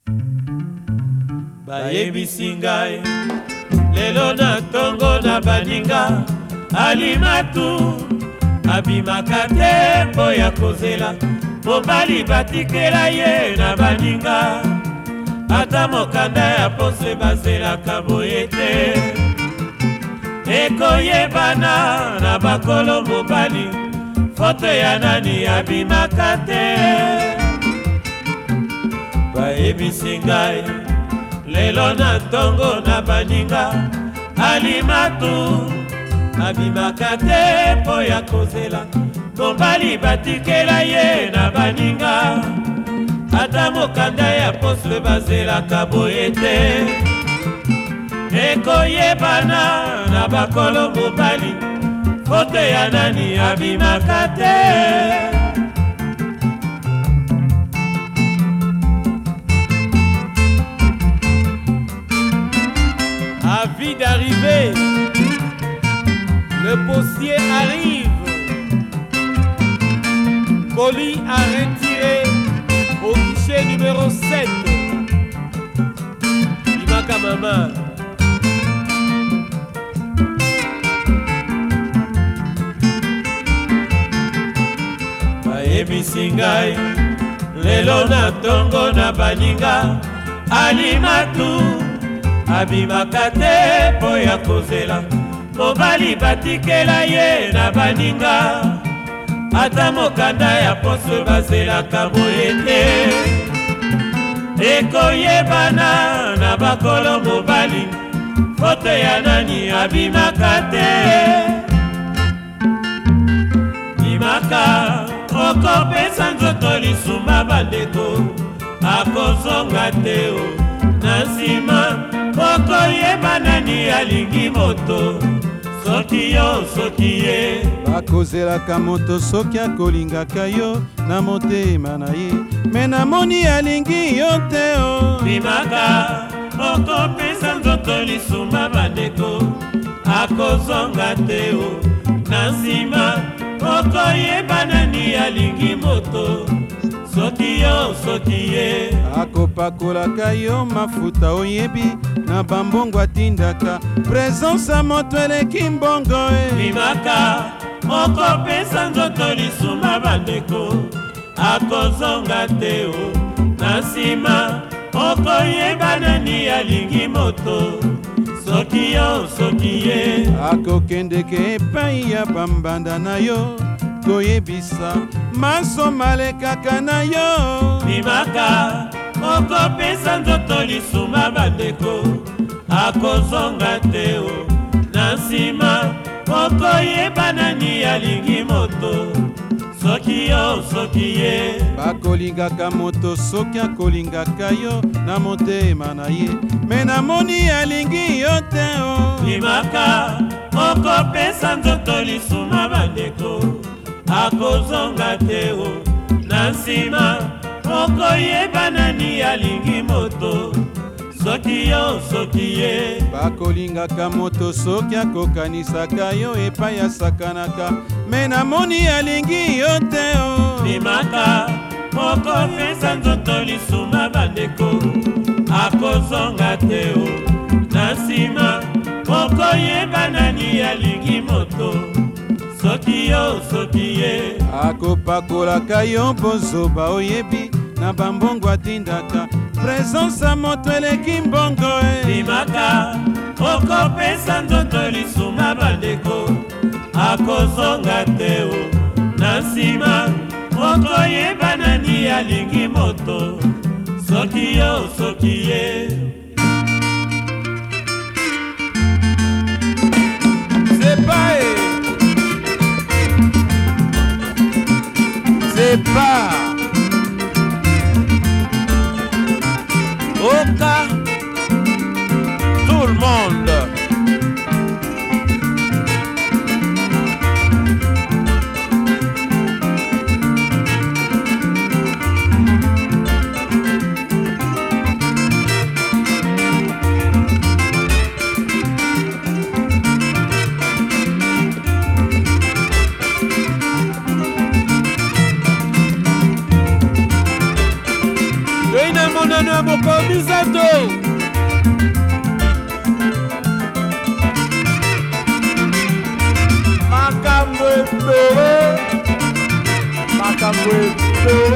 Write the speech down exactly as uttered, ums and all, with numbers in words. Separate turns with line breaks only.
bayebisi ngai lelo na ntongo na baninga Alimatu abimaka te mpo ya kozela mobali batikela ye na baninga ata mokanda ya pose bazelaka boye te ekoyebana na bakolo mobali foto ya nani abimaka te bayebisi ngai lelo na ntongo na baninga Alimatu abimaka te mpo ya kozela mobali batikela ye na baninga ata mokanda ya posle bazelaka boye te ekoyebana na bakolo mobali foto ya nani abimaka te
Avis d'arrivée, le postier arrive, colis à retirer au guichet numéro sept. Imaka mama.
bayebisi ngai lelo na ntongo na baninga Alimatu abimaka te mpo ya kozela mobali batikela ye na baninga ata mokanda ya poso bazelaka boye te ekoyebana na bakolo mobali foto ya nani abimaka te bimaka okopesa nzoto lisumba bandeko akozonga te o na nsima okoyeba nani alingi moto soki yo soki ye
bakozelaka moto soki akolingaka yo na motema na ye me namoni alingi yo te o
bimaka okopesa nzoto lisumba bandeko akozonga te o na nsima okoyeba nani alingi moto soki yo soki ye
akopakolaka yo mafuta oyebi na bambongo atindaka presence ya moto eleki mbongo e
bimaka okopesa nzoto lisuma bandeko akozonga te o na nsima okoyeba nani alingi moto soki yo soki ye
akokendeke epai ya bambanda na yo koyebisa maso malekaka na yo
bimaka okopesa nzoto lisuma bandeko akozonga te o na nsima okoyeba nani alingi moto soki yo soki ye
bakolingaka moto soki akolingaka yo na motema na ye me namoni alingi yo te o
bimaka okopesa nzoto lisuma bandeko akozonga te o na nsima okoyeba nani alingi moto soki yo soki ye
bakolingaka moto soki akokanisaka yo epai asakanaka me namoni alingi yo te o
bimaka okopesa nzoto lisuma bandeko akozonga te o na nsima okoyeba nani alingi moto soki yo soki ye
akopakolaka yo bozoba oyebi na bambongo atindaka presence ya moto eleki mbongo e
bimaka okopesa nzoto lisuma bandeko akozonga te o na nsima okoyeba nani alingi moto soki yo soki ye
Zepa e Zepa Oka tout le monde Kitoko Misato. Makambo ebele, makambo ebele.